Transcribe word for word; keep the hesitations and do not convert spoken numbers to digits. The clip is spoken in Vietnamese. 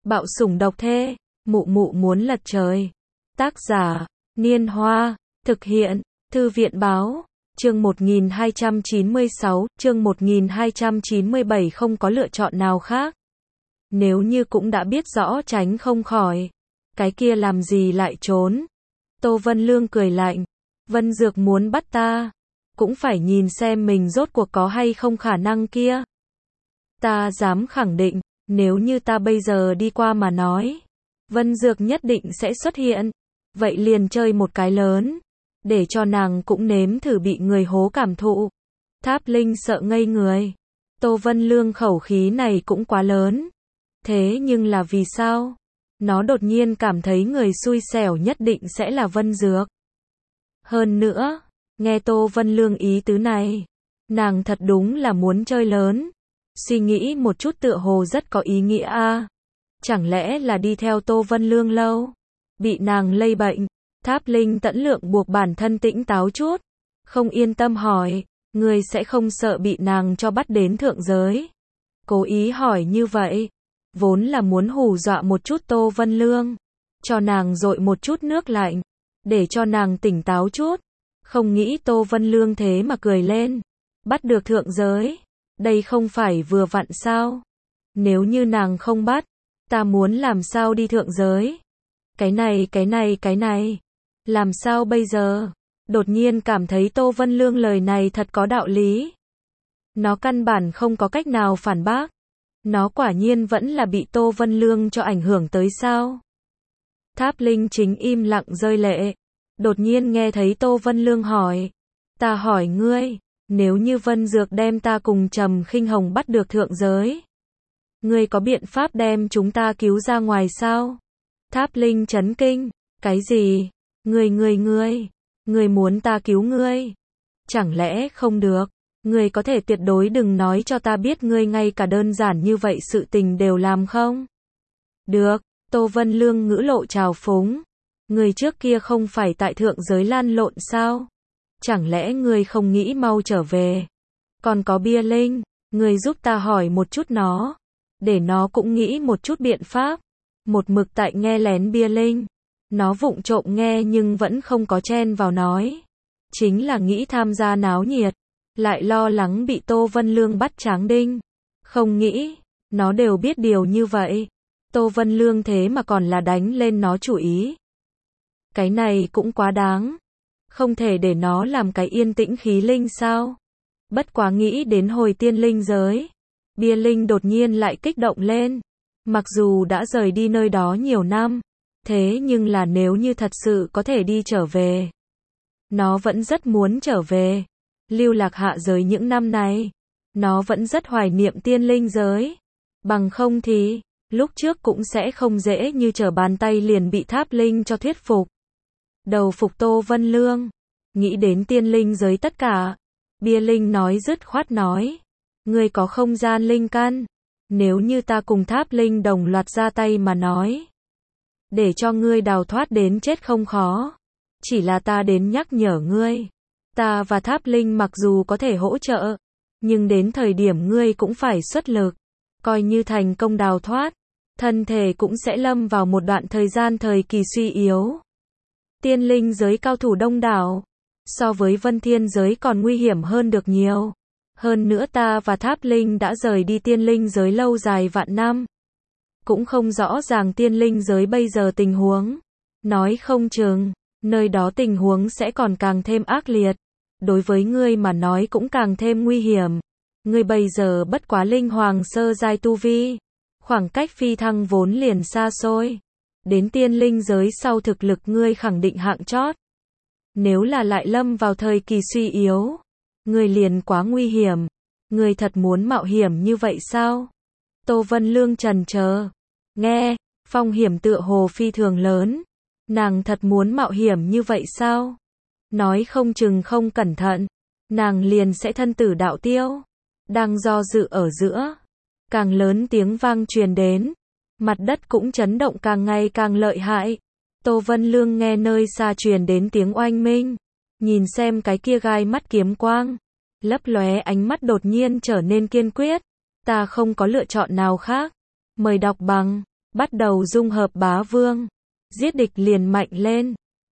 Bạo sủng độc thê, mụ mụ muốn lật trời. Tác giả, Niên Hoa, thực hiện, Thư viện báo, chương một nghìn hai trăm chín mươi sáu, chương một nghìn hai trăm chín mươi bảy không có lựa chọn nào khác. Nếu như cũng đã biết rõ tránh không khỏi, cái kia làm gì lại trốn. Tô Vân Lương cười lạnh, Vân Dược muốn bắt ta, cũng phải nhìn xem mình rốt cuộc có hay không khả năng kia. Ta dám khẳng định, nếu như ta bây giờ đi qua mà nói, Vân Dược nhất định sẽ xuất hiện. Vậy liền chơi một cái lớn, để cho nàng cũng nếm thử bị người hố cảm thụ. Tháp Linh sợ ngây người. Tô Vân Lương khẩu khí này cũng quá lớn. Thế nhưng là vì sao? Nó đột nhiên cảm thấy người xui xẻo nhất định sẽ là Vân Dược. Hơn nữa, nghe Tô Vân Lương ý tứ này, nàng thật đúng là muốn chơi lớn. Suy nghĩ một chút tựa hồ rất có ý nghĩa a. Chẳng lẽ là đi theo Tô Vân Lương lâu? Bị nàng lây bệnh. Tháp Linh tẫn lượng buộc bản thân tĩnh táo chút. Không yên tâm hỏi, người sẽ không sợ bị nàng cho bắt đến thượng giới? Cố ý hỏi như vậy, vốn là muốn hù dọa một chút Tô Vân Lương, cho nàng dội một chút nước lạnh, để cho nàng tỉnh táo chút. Không nghĩ Tô Vân Lương thế mà cười lên. Bắt được thượng giới, đây không phải vừa vặn sao? Nếu như nàng không bắt, ta muốn làm sao đi thượng giới? Cái này, cái này, cái này, làm sao bây giờ? Đột nhiên cảm thấy Tô Vân Lương lời này thật có đạo lý. Nó căn bản không có cách nào phản bác. Nó quả nhiên vẫn là bị Tô Vân Lương cho ảnh hưởng tới sao? Tháp Linh chính im lặng rơi lệ. Đột nhiên nghe thấy Tô Vân Lương hỏi. Ta hỏi ngươi, nếu như Vân Dược đem ta cùng Trầm Khinh Hồng bắt được thượng giới, ngươi có biện pháp đem chúng ta cứu ra ngoài sao? Tháp Linh chấn kinh. Cái gì? Ngươi ngươi ngươi, ngươi muốn ta cứu ngươi? Chẳng lẽ không được? Ngươi có thể tuyệt đối đừng nói cho ta biết ngươi ngay cả đơn giản như vậy sự tình đều làm không? Được, Tô Vân Lương ngữ lộ trào phúng. Ngươi trước kia không phải tại thượng giới lan lộn sao? Chẳng lẽ ngươi không nghĩ mau trở về? Còn có Bia Linh, ngươi giúp ta hỏi một chút nó, để nó cũng nghĩ một chút biện pháp. Một mực tại nghe lén Bia Linh, nó vụng trộm nghe nhưng vẫn không có chen vào nói. Chính là nghĩ tham gia náo nhiệt, lại lo lắng bị Tô Vân Lương bắt tráng đinh. Không nghĩ, nó đều biết điều như vậy. Tô Vân Lương thế mà còn là đánh lên nó chủ ý. Cái này cũng quá đáng. Không thể để nó làm cái yên tĩnh khí linh sao? Bất quá nghĩ đến hồi tiên linh giới, Bia Linh đột nhiên lại kích động lên. Mặc dù đã rời đi nơi đó nhiều năm, thế nhưng là nếu như thật sự có thể đi trở về, nó vẫn rất muốn trở về. Lưu lạc hạ giới những năm này, nó vẫn rất hoài niệm tiên linh giới. Bằng không thì, lúc trước cũng sẽ không dễ như trở bàn tay liền bị Tháp Linh cho thuyết phục. Đầu phục Tô Vân Lương, nghĩ đến tiên linh giới tất cả. Bia Linh nói dứt khoát nói, ngươi có không gian linh căn, nếu như ta cùng Tháp Linh đồng loạt ra tay mà nói, để cho ngươi đào thoát đến chết không khó. Chỉ là ta đến nhắc nhở ngươi, ta và Tháp Linh mặc dù có thể hỗ trợ, nhưng đến thời điểm ngươi cũng phải xuất lực. Coi như thành công đào thoát, thân thể cũng sẽ lâm vào một đoạn thời gian thời kỳ suy yếu. Tiên linh giới cao thủ đông đảo, so với Vân Thiên giới còn nguy hiểm hơn được nhiều. Hơn nữa ta và Tháp Linh đã rời đi tiên linh giới lâu dài vạn năm. Cũng không rõ ràng tiên linh giới bây giờ tình huống. Nói không chừng, nơi đó tình huống sẽ còn càng thêm ác liệt. Đối với ngươi mà nói cũng càng thêm nguy hiểm. Ngươi bây giờ bất quá linh hoàng sơ giai tu vi. Khoảng cách phi thăng vốn liền xa xôi. Đến tiên linh giới sau thực lực ngươi khẳng định hạng chót. Nếu là lại lâm vào thời kỳ suy yếu, ngươi liền quá nguy hiểm. Ngươi thật muốn mạo hiểm như vậy sao? Tô Vân Lương trần chờ. Nghe, phong hiểm tựa hồ phi thường lớn. Nàng thật muốn mạo hiểm như vậy sao? Nói không chừng không cẩn thận, nàng liền sẽ thân tử đạo tiêu. Đang do dự ở giữa, càng lớn tiếng vang truyền đến. Mặt đất cũng chấn động càng ngày càng lợi hại. Tô Vân Lương nghe nơi xa truyền đến tiếng oanh minh. Nhìn xem cái kia gai mắt kiếm quang. Lấp lóe ánh mắt đột nhiên trở nên kiên quyết. Ta không có lựa chọn nào khác. Mời đọc bằng Bắt đầu dung hợp bá vương. Giết địch liền mạnh lên.